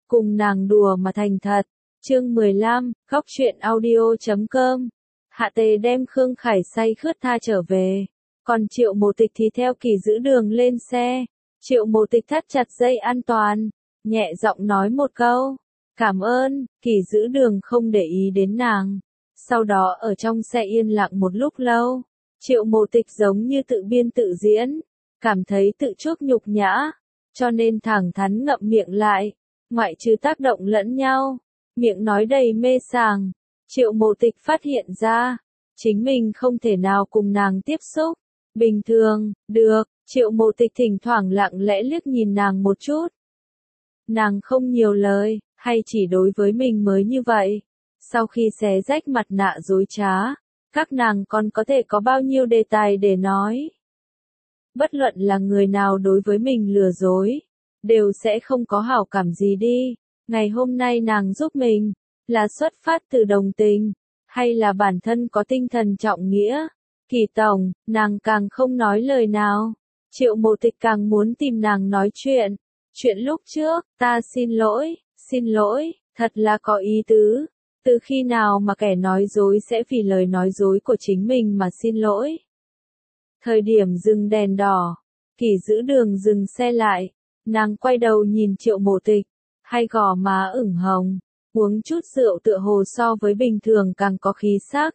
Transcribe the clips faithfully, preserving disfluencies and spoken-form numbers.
cùng nàng đùa mà thành thật. Chương mười lăm, góc truyện audio chấm com. Hạ Tề đem Khương Khải say khướt tha trở về, còn Triệu Mộ Tịch thì theo Kỳ Dữ Đường lên xe. Triệu Mộ Tịch thắt chặt dây an toàn, nhẹ giọng nói một câu, cảm ơn. Kỳ Dữ Đường không để ý đến nàng. Sau đó ở trong xe yên lặng một lúc lâu, Triệu Mộ Tịch giống như tự biên tự diễn, cảm thấy tự chuốc nhục nhã, cho nên thẳng thắn ngậm miệng lại, ngoại trừ tác động lẫn nhau, miệng nói đầy mê sảng. Triệu Mộ Tịch phát hiện ra, chính mình không thể nào cùng nàng tiếp xúc. Bình thường, được, Triệu Mộ Tịch thỉnh thoảng lặng lẽ liếc nhìn nàng một chút. Nàng không nhiều lời, hay chỉ đối với mình mới như vậy. Sau khi xé rách mặt nạ dối trá, các nàng còn có thể có bao nhiêu đề tài để nói. Bất luận là người nào đối với mình lừa dối, đều sẽ không có hảo cảm gì đi. Ngày hôm nay nàng giúp mình, là xuất phát từ đồng tình, hay là bản thân có tinh thần trọng nghĩa. Kỳ tổng, nàng càng không nói lời nào. Triệu Mộ Tịch càng muốn tìm nàng nói chuyện. Chuyện lúc trước, ta xin lỗi, xin lỗi, thật là có ý tứ. Từ khi nào mà kẻ nói dối sẽ vì lời nói dối của chính mình mà xin lỗi? Thời điểm dừng đèn đỏ, Kỳ Dữ Đường dừng xe lại, nàng quay đầu nhìn Triệu Mộ Tịch, hai gò má ửng hồng, uống chút rượu tựa hồ so với bình thường càng có khí sắc.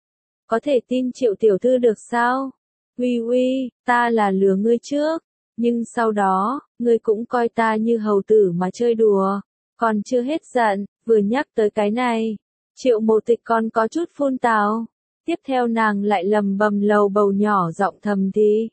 Có thể tin Triệu tiểu thư được sao? Uy uy, ta là lừa ngươi trước, nhưng sau đó, ngươi cũng coi ta như hầu tử mà chơi đùa. Còn chưa hết giận, vừa nhắc tới cái này, Triệu Mộ Tịch còn có chút phun tào. Tiếp theo nàng lại lầm bầm lầu bầu nhỏ giọng thầm thì.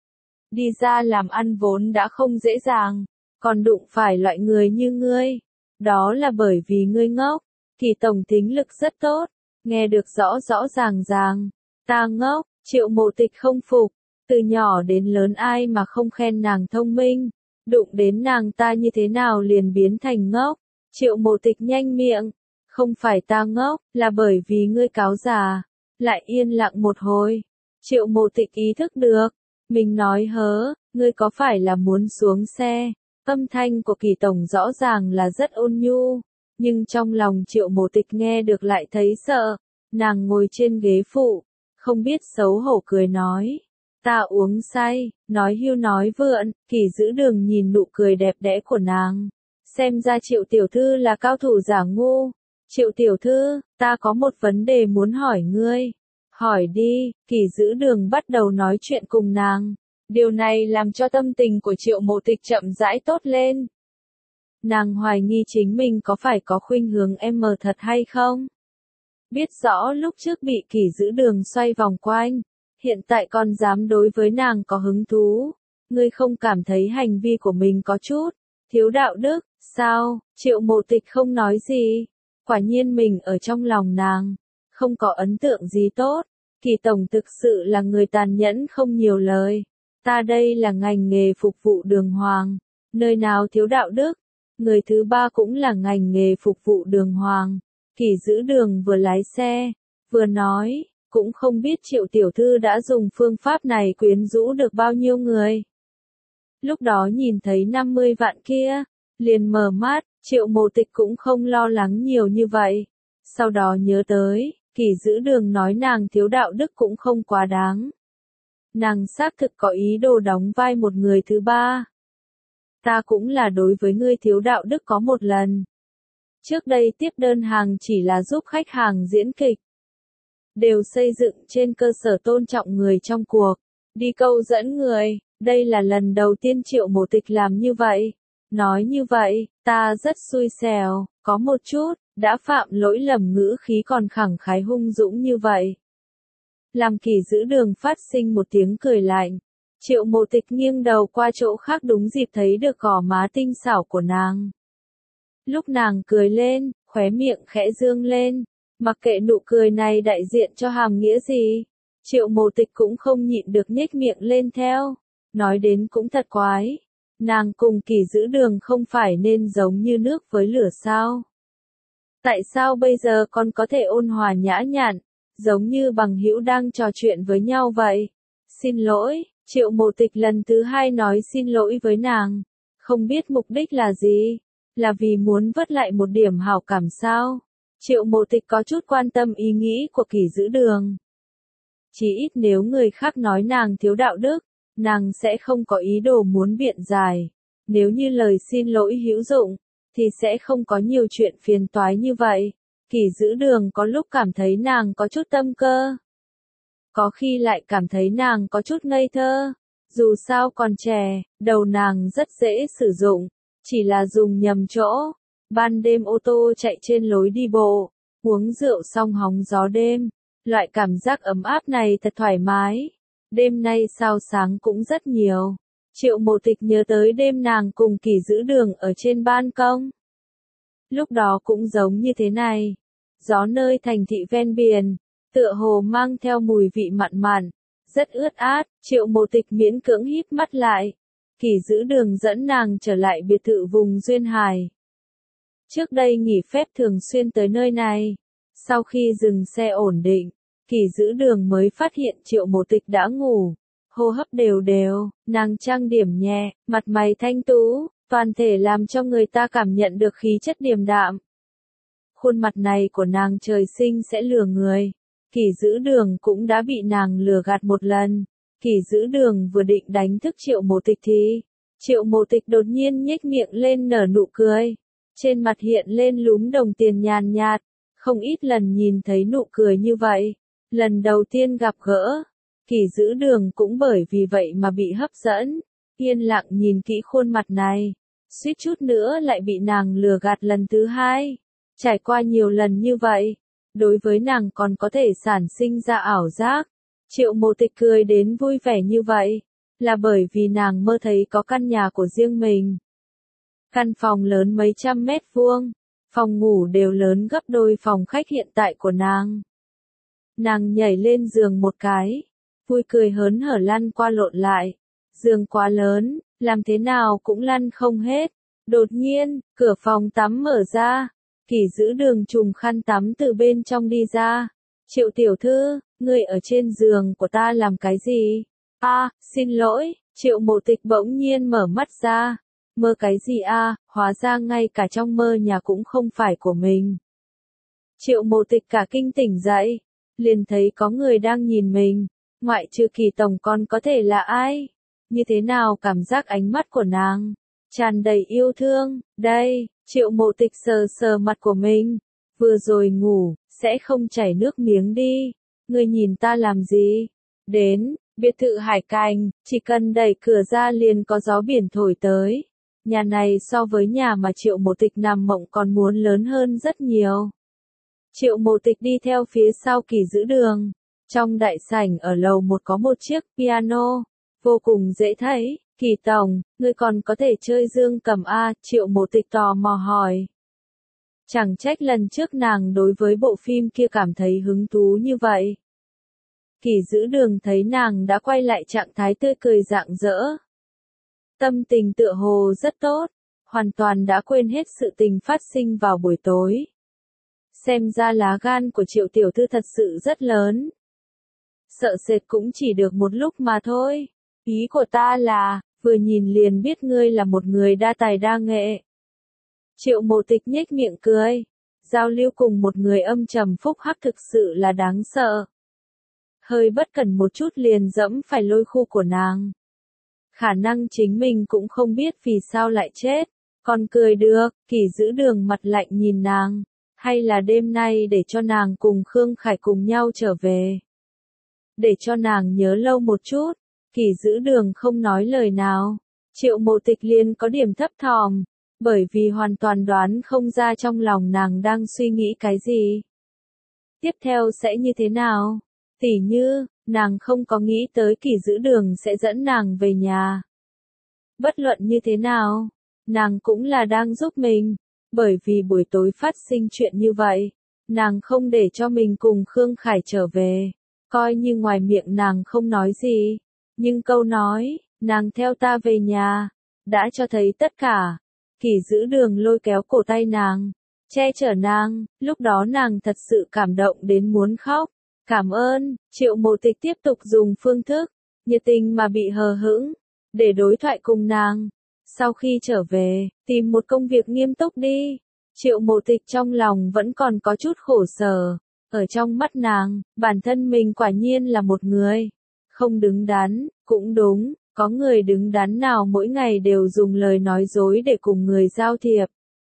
Đi ra làm ăn vốn đã không dễ dàng, còn đụng phải loại người như ngươi. Đó là bởi vì ngươi ngốc. Kỳ tổng tính lực rất tốt, nghe được rõ rõ ràng ràng. Ta ngốc, Triệu Mộ Tịch không phục. Từ nhỏ đến lớn ai mà không khen nàng thông minh. Đụng đến nàng ta như thế nào liền biến thành ngốc. Triệu Mộ Tịch nhanh miệng. Không phải ta ngốc, là bởi vì ngươi cáo già. Lại yên lặng một hồi. Triệu Mộ Tịch ý thức được. Mình nói hớ, ngươi có phải là muốn xuống xe? Âm thanh của Kỳ tổng rõ ràng là rất ôn nhu. Nhưng trong lòng Triệu Mộ Tịch nghe được lại thấy sợ. Nàng ngồi trên ghế phụ. Không biết xấu hổ cười nói. Ta uống say, nói hưu nói vượn. Kỳ Dữ Đường nhìn nụ cười đẹp đẽ của nàng. Xem ra Triệu tiểu thư là cao thủ giả ngu. Triệu tiểu thư, ta có một vấn đề muốn hỏi ngươi. Hỏi đi. Kỳ Dữ Đường bắt đầu nói chuyện cùng nàng. Điều này làm cho tâm tình của Triệu Mộ Tịch chậm rãi tốt lên. Nàng hoài nghi chính mình có phải có khuynh hướng em mờ thật hay không? Biết rõ lúc trước bị Kỳ Dữ Đường xoay vòng quanh, hiện tại còn dám đối với nàng có hứng thú. Ngươi không cảm thấy hành vi của mình có chút thiếu đạo đức, sao? Triệu Mộ Tịch không nói gì. Quả nhiên mình ở trong lòng nàng, không có ấn tượng gì tốt. Kỳ tổng thực sự là người tàn nhẫn không nhiều lời. Ta đây là ngành nghề phục vụ đường hoàng, nơi nào thiếu đạo đức. Người thứ ba cũng là ngành nghề phục vụ đường hoàng. Kỳ Dữ Đường vừa lái xe, vừa nói, cũng không biết Triệu tiểu thư đã dùng phương pháp này quyến rũ được bao nhiêu người. Lúc đó nhìn thấy năm mươi vạn kia, liền mở mắt. Triệu Mộ Tịch cũng không lo lắng nhiều như vậy. Sau đó nhớ tới, Kỳ Dữ Đường nói nàng thiếu đạo đức cũng không quá đáng. Nàng xác thực có ý đồ đóng vai một người thứ ba. Ta cũng là đối với ngươi thiếu đạo đức có một lần. Trước đây tiếp đơn hàng chỉ là giúp khách hàng diễn kịch. Đều xây dựng trên cơ sở tôn trọng người trong cuộc. Đi câu dẫn người, đây là lần đầu tiên Triệu Mộ Tịch làm như vậy. Nói như vậy, ta rất xui xẻo, có một chút, đã phạm lỗi lầm ngữ khí còn khẳng khái hung dũng như vậy. Làm Kỳ Dữ Đường phát sinh một tiếng cười lạnh. Triệu Mộ Tịch nghiêng đầu qua chỗ khác đúng dịp thấy được gò má tinh xảo của nàng. Lúc nàng cười lên, khóe miệng khẽ dương lên, mặc kệ nụ cười này đại diện cho hàm nghĩa gì. Triệu Mộ Tịch cũng không nhịn được nhếch miệng lên theo. Nói đến cũng thật quái. Nàng cùng Kỳ Dữ Đường không phải nên giống như nước với lửa sao? Tại sao bây giờ còn có thể ôn hòa nhã nhặn, giống như bằng hữu đang trò chuyện với nhau vậy? Xin lỗi, Triệu Mộ Tịch lần thứ hai nói xin lỗi với nàng. Không biết mục đích là gì? Là vì muốn vớt lại một điểm hảo cảm sao? Triệu Mộ Tịch có chút quan tâm ý nghĩ của Kỷ Dữ Đường. Chỉ ít nếu người khác nói nàng thiếu đạo đức, nàng sẽ không có ý đồ muốn biện giải. Nếu như lời xin lỗi hữu dụng, thì sẽ không có nhiều chuyện phiền toái như vậy. Kỷ Dữ Đường có lúc cảm thấy nàng có chút tâm cơ. Có khi lại cảm thấy nàng có chút ngây thơ. Dù sao còn trẻ, đầu nàng rất dễ sử dụng. Chỉ là dùng nhầm chỗ. Ban đêm ô tô chạy trên lối đi bộ, uống rượu xong hóng gió đêm. Loại cảm giác ấm áp này thật thoải mái. Đêm nay sao sáng cũng rất nhiều. Triệu Mộ Tịch nhớ tới đêm nàng cùng Kỷ Dữ Đường ở trên ban công. Lúc đó cũng giống như thế này. Gió nơi thành thị ven biển, tựa hồ mang theo mùi vị mặn mặn, rất ướt át. Triệu Mộ Tịch miễn cưỡng híp mắt lại. Kỷ Dữ Đường dẫn nàng trở lại biệt thự vùng Duyên Hải. Trước đây nghỉ phép thường xuyên tới nơi này. Sau khi dừng xe ổn định, Kỷ Dữ Đường mới phát hiện Triệu Mộ Tịch đã ngủ. Hô hấp đều đều, nàng trang điểm nhẹ, mặt mày thanh tú, toàn thể làm cho người ta cảm nhận được khí chất điềm đạm. Khuôn mặt này của nàng trời sinh sẽ lừa người. Kỷ Dữ Đường cũng đã bị nàng lừa gạt một lần. Kỷ Dữ Đường vừa định đánh thức Triệu Mộ Tịch thì Triệu Mộ Tịch đột nhiên nhếch miệng lên nở nụ cười. Trên mặt hiện lên lúm đồng tiền nhàn nhạt. Không ít lần nhìn thấy nụ cười như vậy. Lần đầu tiên gặp gỡ, Kỷ Dữ Đường cũng bởi vì vậy mà bị hấp dẫn. Yên lặng nhìn kỹ khuôn mặt này. Suýt chút nữa lại bị nàng lừa gạt lần thứ hai. Trải qua nhiều lần như vậy, đối với nàng còn có thể sản sinh ra ảo giác. Triệu Mộ Tịch cười đến vui vẻ như vậy, là bởi vì nàng mơ thấy có căn nhà của riêng mình. Căn phòng lớn mấy trăm mét vuông, phòng ngủ đều lớn gấp đôi phòng khách hiện tại của nàng. Nàng nhảy lên giường một cái, vui cười hớn hở lăn qua lộn lại. Giường quá lớn, làm thế nào cũng lăn không hết. Đột nhiên, cửa phòng tắm mở ra. Kỷ Dữ Đường trùm khăn tắm từ bên trong đi ra. Triệu tiểu thư, ngươi ở trên giường của ta làm cái gì? A, à, xin lỗi. Triệu Mộ Tịch bỗng nhiên mở mắt ra. Mơ cái gì a? À, hóa ra ngay cả trong mơ nhà cũng không phải của mình. Triệu Mộ Tịch cả kinh tỉnh dậy, liền thấy có người đang nhìn mình. Ngoại trừ Kỳ tổng còn có thể là ai? Như thế nào cảm giác ánh mắt của nàng? Tràn đầy yêu thương. Đây, Triệu Mộ Tịch sờ sờ mặt của mình. Vừa rồi ngủ, sẽ không chảy nước miếng đi. Ngươi nhìn ta làm gì? Đến, biệt thự Hải Cảnh, chỉ cần đẩy cửa ra liền có gió biển thổi tới. Nhà này so với nhà mà Triệu Mộ Tịch nằm mộng còn muốn lớn hơn rất nhiều. Triệu Mộ Tịch đi theo phía sau Kỷ Dữ Đường. Trong đại sảnh ở lầu một có một chiếc piano, vô cùng dễ thấy. Kỳ tổng, ngươi còn có thể chơi dương cầm a? Triệu Mộ Tịch tò mò hỏi. Chẳng trách lần trước nàng đối với bộ phim kia cảm thấy hứng thú như vậy. Kỷ Dữ Đường thấy nàng đã quay lại trạng thái tươi cười rạng rỡ. Tâm tình tựa hồ rất tốt, hoàn toàn đã quên hết sự tình phát sinh vào buổi tối. Xem ra lá gan của Triệu tiểu thư thật sự rất lớn. Sợ sệt cũng chỉ được một lúc mà thôi. Ý của ta là, vừa nhìn liền biết ngươi là một người đa tài đa nghệ. Triệu Mộ Tịch nhếch miệng cười. Giao lưu cùng một người âm trầm phúc hắc thực sự là đáng sợ. Hơi bất cẩn một chút liền dẫm phải lôi khu của nàng. Khả năng chính mình cũng không biết vì sao lại chết. Còn cười được. Kỷ Dữ Đường mặt lạnh nhìn nàng. Hay là đêm nay để cho nàng cùng Khương Khải cùng nhau trở về. Để cho nàng nhớ lâu một chút. Kỷ Dữ Đường không nói lời nào. Triệu Mộ Tịch liền có điểm thấp thỏm, bởi vì hoàn toàn đoán không ra trong lòng nàng đang suy nghĩ cái gì. Tiếp theo sẽ như thế nào? Tỉ như, nàng không có nghĩ tới Kỷ Dữ Đường sẽ dẫn nàng về nhà. Bất luận như thế nào, nàng cũng là đang giúp mình, bởi vì buổi tối phát sinh chuyện như vậy, nàng không để cho mình cùng Khương Khải trở về, coi như ngoài miệng nàng không nói gì. Nhưng câu nói, nàng theo ta về nhà, đã cho thấy tất cả. Kỷ Dữ Đường lôi kéo cổ tay nàng, che chở nàng, lúc đó nàng thật sự cảm động đến muốn khóc. Cảm ơn. Triệu Mộ Tịch tiếp tục dùng phương thức, nhiệt tình mà bị hờ hững, để đối thoại cùng nàng. Sau khi trở về, tìm một công việc nghiêm túc đi. Triệu Mộ Tịch trong lòng vẫn còn có chút khổ sở. Ở trong mắt nàng, bản thân mình quả nhiên là một người không đứng đắn, cũng đúng, có người đứng đắn nào mỗi ngày đều dùng lời nói dối để cùng người giao thiệp.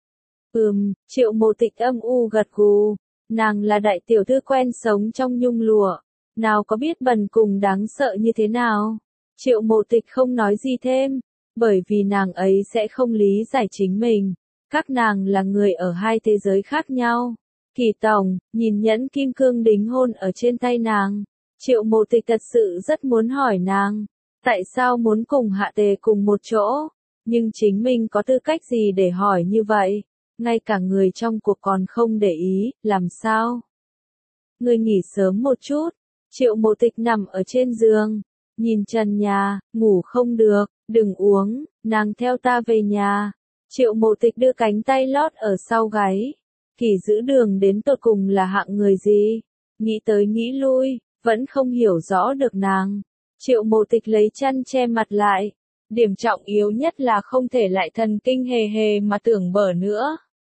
Ừm, Triệu Mộ Tịch âm u gật gù, nàng là đại tiểu thư quen sống trong nhung lụa, nào có biết bần cùng đáng sợ như thế nào. Triệu Mộ Tịch không nói gì thêm, bởi vì nàng ấy sẽ không lý giải chính mình. Các nàng là người ở hai thế giới khác nhau. Kỳ tổng, nhìn nhẫn kim cương đính hôn ở trên tay nàng. Triệu Mộ Tịch thật sự rất muốn hỏi nàng, tại sao muốn cùng Hạ Tề cùng một chỗ, nhưng chính mình có tư cách gì để hỏi như vậy, ngay cả người trong cuộc còn không để ý, làm sao? Ngươi nghỉ sớm một chút. Triệu Mộ Tịch nằm ở trên giường, nhìn trần nhà, ngủ không được, đừng uống, nàng theo ta về nhà. Triệu Mộ Tịch đưa cánh tay lót ở sau gáy. Kỳ giữ đường đến tột cùng là hạng người gì? Nghĩ tới nghĩ lui, vẫn không hiểu rõ được nàng. Triệu Mộ Tịch lấy chăn che mặt lại. Điểm trọng yếu nhất là không thể lại thần kinh hề hề mà tưởng bở nữa.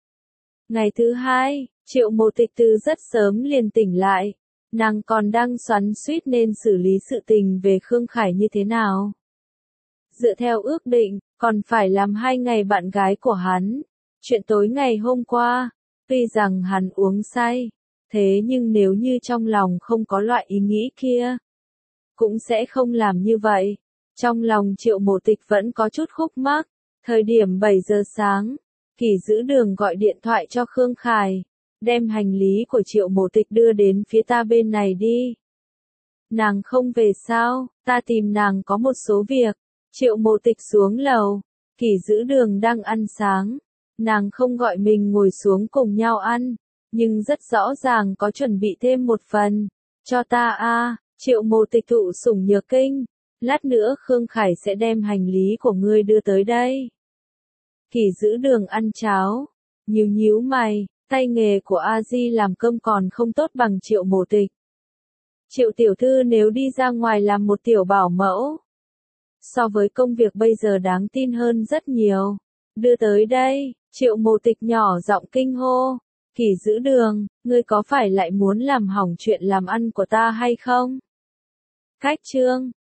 Ngày thứ hai, Triệu Mộ Tịch từ rất sớm liền tỉnh lại. Nàng còn đang xoắn xuýt nên xử lý sự tình về Khương Khải như thế nào. Dựa theo ước định, còn phải làm hai ngày bạn gái của hắn. Chuyện tối ngày hôm qua, tuy rằng hắn uống say, thế nhưng nếu như trong lòng không có loại ý nghĩ kia, cũng sẽ không làm như vậy. Trong lòng Triệu Mộ Tịch vẫn có chút khúc mắc. Thời điểm bảy giờ sáng, Kỳ giữ đường gọi điện thoại cho Khương Khải, đem hành lý của Triệu Mộ Tịch đưa đến phía ta bên này đi. Nàng không về sao, ta tìm nàng có một số việc. Triệu Mộ Tịch xuống lầu, Kỳ giữ đường đang ăn sáng. Nàng không gọi mình ngồi xuống cùng nhau ăn, nhưng rất rõ ràng có chuẩn bị thêm một phần. Cho ta a. Triệu Mộ Tịch thụ sủng nhược kinh. Lát nữa Khương Khải sẽ đem hành lý của ngươi đưa tới đây. Kỳ giữ đường ăn cháo, nhíu nhíu mày, tay nghề của A Di làm cơm còn không tốt bằng Triệu Mộ Tịch. Triệu tiểu thư nếu đi ra ngoài làm một tiểu bảo mẫu, so với công việc bây giờ đáng tin hơn rất nhiều. Đưa tới đây, Triệu Mộ Tịch nhỏ giọng kinh hô. Kỳ giữ đường, ngươi có phải lại muốn làm hỏng chuyện làm ăn của ta hay không? Cách chương